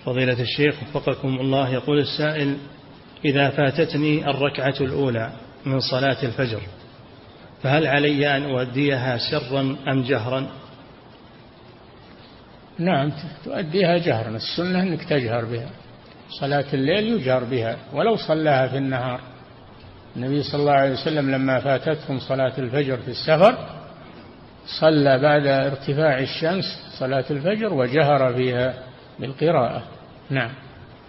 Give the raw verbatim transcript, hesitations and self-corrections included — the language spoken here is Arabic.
فضيلة الشيخ وفقكم الله، يقول السائل: إذا فاتتني الركعة الأولى من صلاة الفجر فهل علي أن أؤديها سرا أم جهرا؟ نعم تؤديها جهرا، السنة أنك تجهر بها، صلاة الليل يجهر بها ولو صلاها في النهار. النبي صلى الله عليه وسلم لما فاتتهم صلاة الفجر في السفر صلى بعد ارتفاع الشمس صلاة الفجر وجهر فيها بالقراءة. نعم.